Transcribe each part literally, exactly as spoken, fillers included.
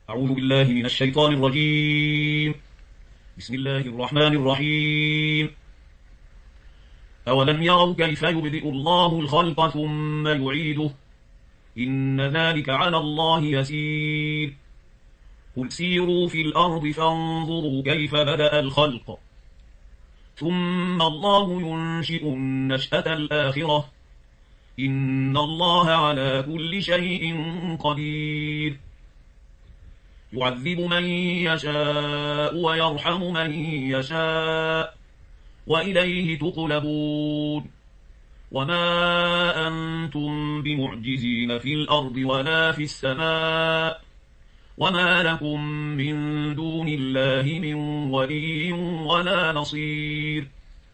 أعوذ بالله من الشيطان الرجيم. بسم الله الرحمن الرحيم. أولم يروا كيف يبدئ الله الخلق ثم يعيده إن ذلك على الله يسير. قل سيروا في الأرض فانظروا كيف بدأ الخلق ثم الله ينشئ النشأة الآخرة إن الله على كل شيء قدير. يعذب من يشاء ويرحم من يشاء وإليه تقلبون. وما أنتم بمعجزين في الأرض ولا في السماء وما لكم من دون الله من ولي ولا نصير.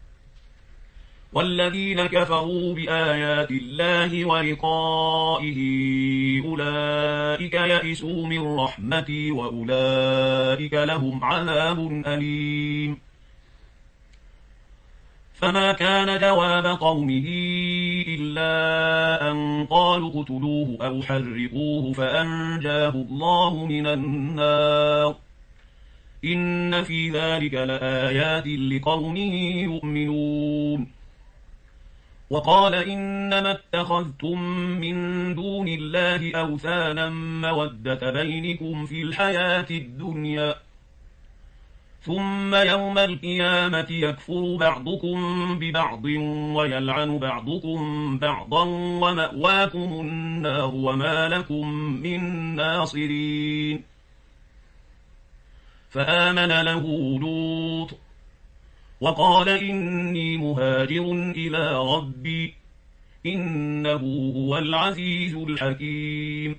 والذين كفروا بآيات الله ولقائه أولئك يئسوا من رحمتي وأولئك لهم عذاب أليم. فما كان جواب قومه إلا أن قالوا اقتلوه أو حرقوه فأنجاه الله من النار إن في ذلك لآيات لقوم يؤمنون. وقال إنما اتخذتم من دون الله أوثانا مودة بينكم في الحياة الدنيا ثم يوم القيامة يكفر بعضكم ببعض ويلعن بعضكم بعضا ومأواكم النار وما لكم من ناصرين. فآمن له لوط وقال إني مهاجر إلى ربي إنه هو العزيز الحكيم.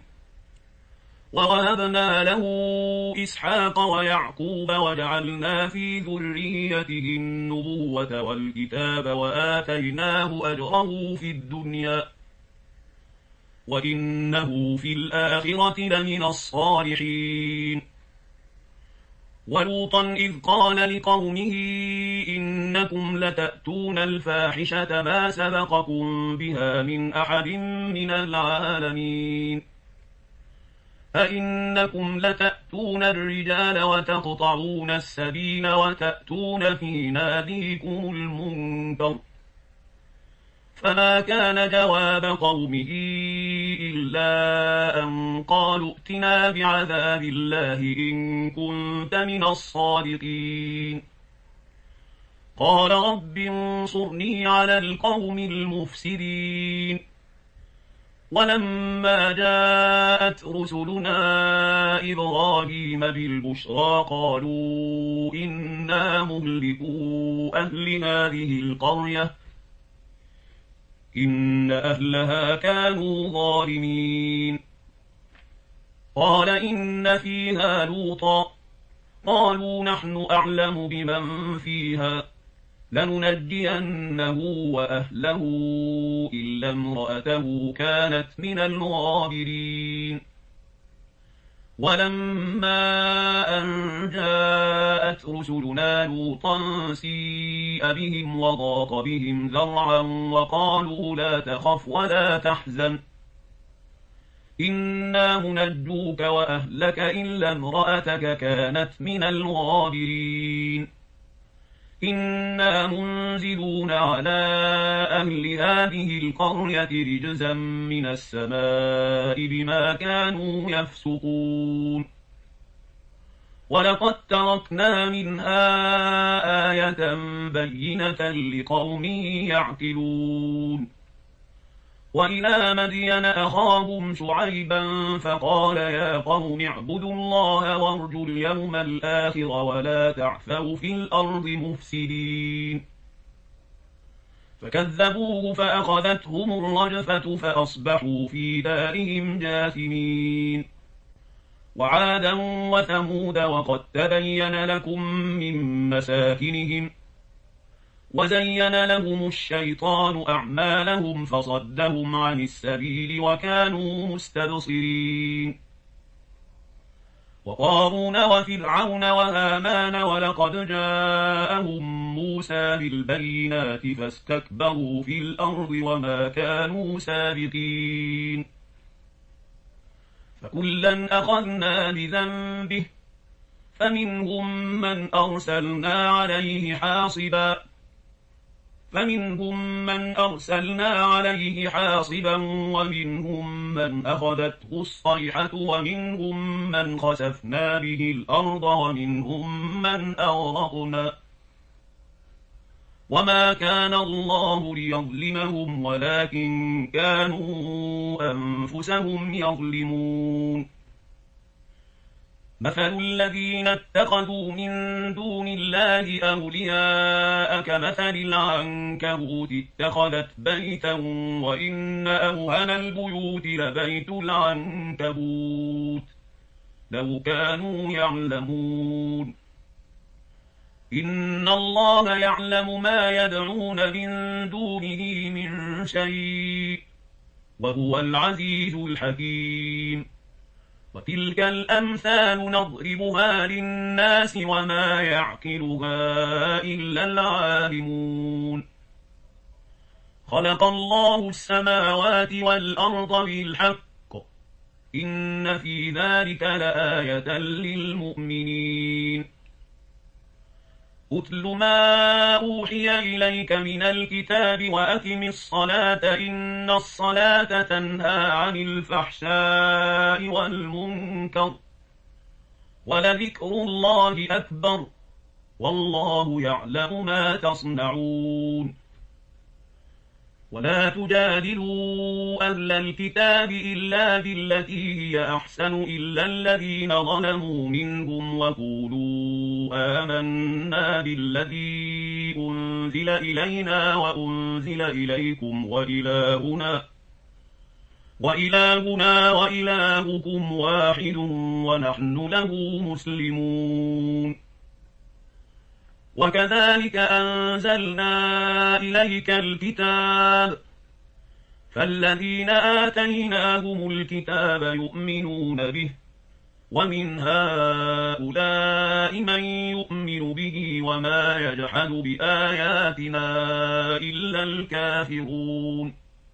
ووهبنا له إسحاق ويعقوب وجعلنا في ذريته النبوة والكتاب وآتيناه أجره في الدنيا وإنه في الآخرة لمن الصالحين. ولوطا إذ قال لقومه إنكم لتأتون الفاحشة ما سبقكم بها من أحد من العالمين أئنكم لتأتون الرجال وتقطعون السبيل وتأتون في ناديكم المنكر. فما كان جواب قومه إلا أن قالوا ائتنا بعذاب الله إن كنت من الصادقين. قال رب انصرني على القوم المفسدين. ولما جاءت رسلنا إبراهيم بالبشرى قالوا إنا مهلكو أهل هذه القرية إن أهلها كانوا ظالمين. قال إن فيها لوطا قالوا نحن أعلم بمن فيها لننجينه وأهله إلا امرأته كانت من الغابرين. ولما أن جاءت رسلنا لوطا سيء بهم وضاق بهم ذرعا وقالوا لا تخف ولا تحزن إنا منجوك وأهلك إلا امرأتك كانت من الغابرين. إنا منزلون على أهل هذه القرية رجزا من السماء بما كانوا يفسقون. ولقد تركنا منها آية بينة لقوم يعقلون. وإلى مدين أخاهم شعيبا فقال يا قوم اعبدوا الله وارجوا اليوم الآخر ولا تعثوا في الأرض مفسدين. فكذبوه فأخذتهم الرجفة فأصبحوا في دارهم جاثمين. وعادا وثمود وقد تبين لكم من مساكنهم وزين لهم الشيطان أعمالهم فصدهم عن السبيل وكانوا مستبصرين. وقارون وفرعون وهامان ولقد جاءهم موسى بالبينات فاستكبروا في الأرض وما كانوا سابقين. فكلا أخذنا بذنبه فمنهم من أرسلنا عليه حاصبا فمنهم من أرسلنا عليه حاصبا ومنهم من أخذته الصيحة ومنهم من خسفنا به الأرض ومنهم من أغرقنا وما كان الله ليظلمهم ولكن كانوا أنفسهم يظلمون مثل الذين اتخذوا من دون الله أولياء كمثل العنكبوت اتخذت بيتا وإن أوهن البيوت لبيت العنكبوت لو كانوا يعلمون إن الله يعلم ما يدعون من دونه من شيء وهو العزيز الحكيم وتلك الأمثال نضربها للناس وما يعقلها إلا العالمون خلق الله السماوات والأرض بالحق إن في ذلك لآية للمؤمنين أتل ما أوحي إليك من الكتاب وأقم الصلاة إن الصلاة تنهى عن الفحشاء والمنكر ولذكر الله أكبر والله يعلم ما تصنعون ولا تجادلوا أهل الكتاب إلا بالتي هي أحسن إلا الذين ظلموا منهم وقولوا آمنا بالذي أنزل إلينا وأنزل إليكم وإلهنا وإلهنا وإلهكم واحد ونحن له مسلمون وكذلك أنزلنا إليك الكتاب فالذين آتيناهم الكتاب يؤمنون به ومن هؤلاء من يؤمن به وما يجحد بآياتنا إلا الكافرون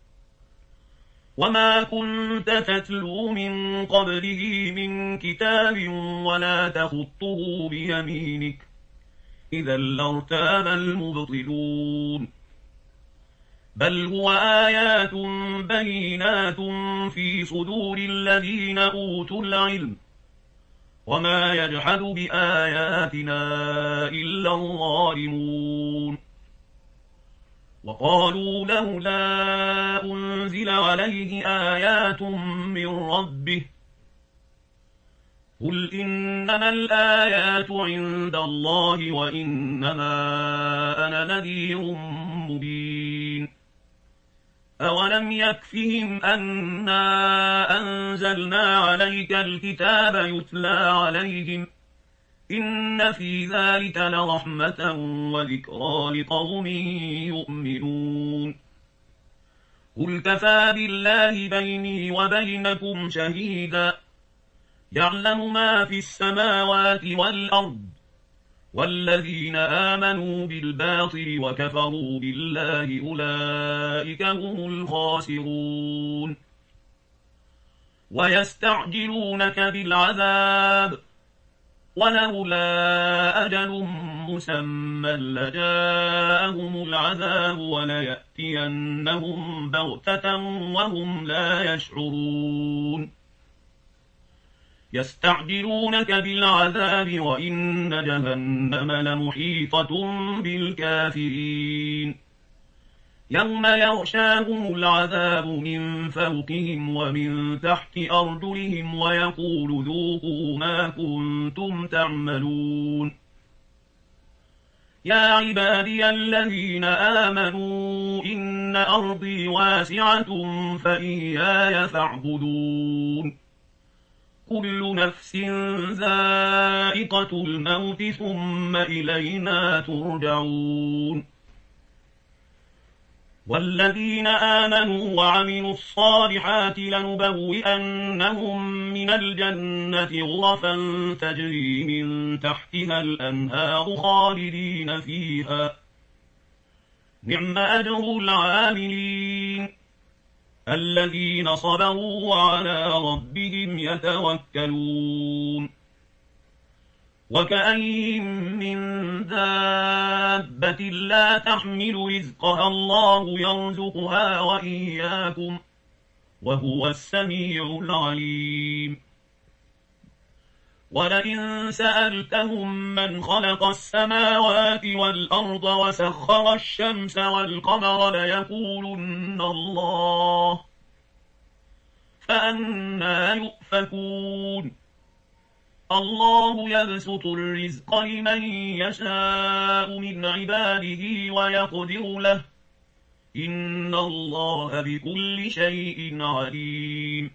وما كنت تتلو من قبله من كتاب ولا تخطه بيمينك إذا لارتاب المبطلون بل هو آيات بينات في صدور الذين أوتوا العلم وما يجحد بآياتنا إلا الظالمون وقالوا لولا أنزل عليه آيات من ربه قل إنما الآيات عند الله وإنما أنا نذير مبين أولم يكفهم أنا أنزلنا عليك الكتاب يتلى عليهم إن في ذلك لرحمة وذكرى لقوم يؤمنون قل كفى بالله بيني وبينكم شهيدا يعلم ما في السماوات والأرض والذين آمنوا بالباطل وكفروا بالله أولئك هم الخاسرون ويستعجلونك بالعذاب ولولا أجل مسمى لجاءهم العذاب وليأتينهم بغتة وهم لا يشعرون يستعجلونك بالعذاب وإن جهنم لمحيطة بالكافرين يوم يغشاهم العذاب من فوقهم ومن تحت أرجلهم ويقول ذوقوا ما كنتم تعملون يا عبادي الذين آمنوا إن أرضي واسعة فإياي فاعبدون كل نفس ذائقة الموت ثم إلينا ترجعون والذين آمنوا وعملوا الصالحات لنبوئنهم من الجنة غرفا تجري من تحتها الأنهار خالدين فيها نعم أجر العاملين الذين صبروا وعلى ربهم يتوكلون وكأين من دابة لا تحمل رزقها الله يرزقها وإياكم وهو السميع العليم ولئن سألتهم من خلق السماوات والأرض وسخر الشمس والقمر ليقولن الله فأنى يؤفكون الله يبسط الرزق لمن يشاء من عباده ويقدر له إن الله بكل شيء عليم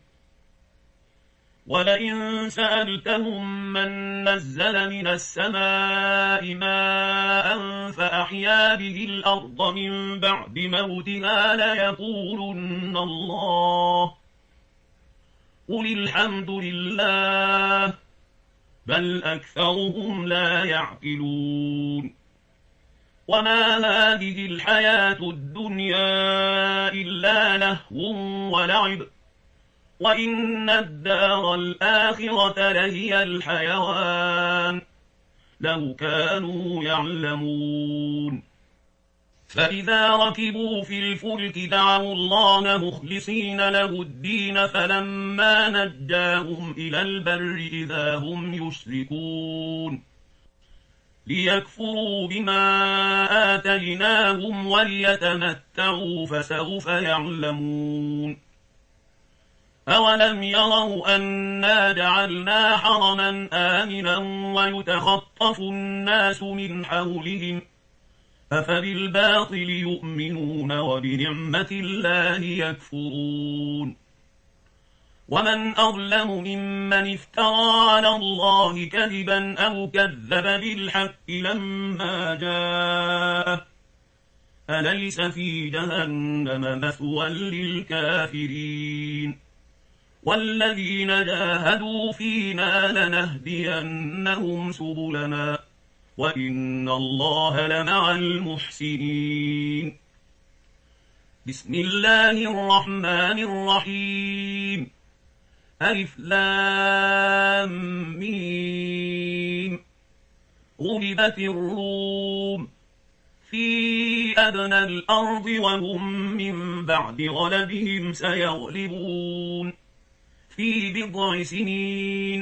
ولئن سألتهم من نزل من السماء ماء فأحيا به الأرض من بعد موتها ليقولن الله قل الحمد لله بل أكثرهم لا يعقلون وما هذه الحياة الدنيا إلا لهو ولعب وإن الدار الآخرة لهي الحيوان لو كانوا يعلمون فإذا ركبوا في الفلك دعوا الله مخلصين له الدين فلما نجاهم إلى البر إذا هم يشركون ليكفروا بما آتيناهم وليتمتعوا فسوف يعلمون أولم يروا أنا جعلنا حرما آمنا ويتخطف الناس من حولهم أفبالباطل يؤمنون وبنعمة الله يكفرون ومن أظلم ممن افترى على الله كذبا أو كذب بالحق لما جاءه أليس في جهنم مثوى للكافرين والذين جاهدوا فينا لنهدينهم سبلنا وإن الله لمع المحسنين بسم الله الرحمن الرحيم ألف لام ميم غلبت الروم في أدنى الأرض وهم من بعد غلبهم سيغلبون في بضع سنين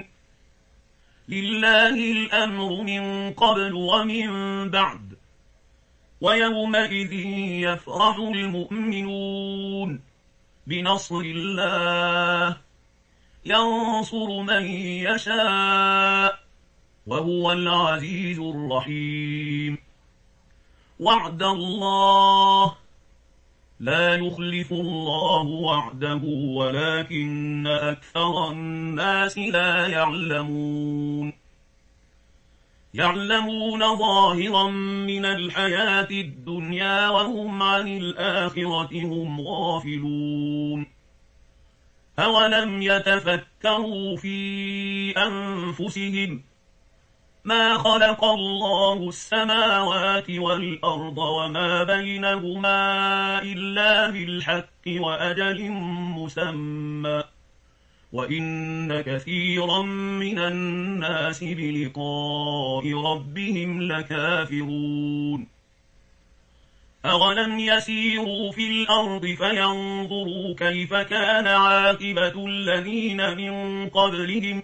لله الأمر من قبل ومن بعد ويومئذ يفرح المؤمنون بنصر الله ينصر من يشاء وهو العزيز الرحيم وعد الله لا يخلف الله وعده ولكن أكثر الناس لا يعلمون يعلمون ظاهرا من الحياة الدنيا وهم عن الآخرة هم غافلون أولم يتفكروا في أنفسهم ما خلق الله السماوات والأرض وما بينهما إلا بالحق وأجل مسمى وإن كثيرا من الناس بلقاء ربهم لكافرون أولم يسيروا في الأرض فينظروا كيف كان عاقبة الذين من قبلهم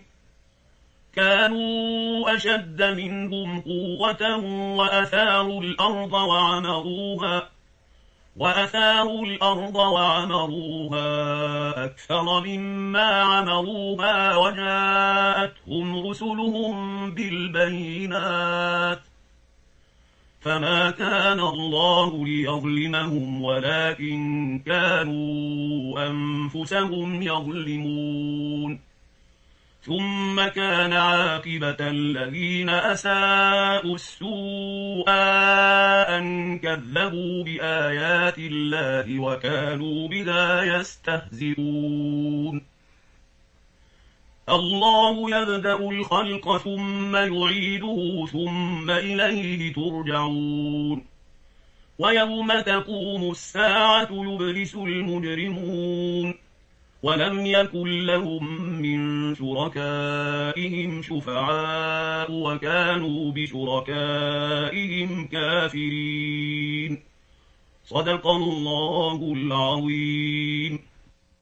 كانوا أشد منهم قوة وأثاروا الأرض وعمروها وأثاروا الأرض وعمروها أكثر مما عمروها وجاءتهم رسلهم بالبينات فما كان الله ليظلمهم ولكن كانوا أنفسهم يظلمون ثم كان عاقبة الذين أساءوا السوء أن كذبوا بآيات الله وكانوا بها يستهزئون الله يبدأ الخلق ثم يعيده ثم إليه ترجعون ويوم تقوم الساعة يبلس المجرمون ولم يكن لهم من شركائهم شفعاء وكانوا بشركائهم كافرين. صدق الله العظيم.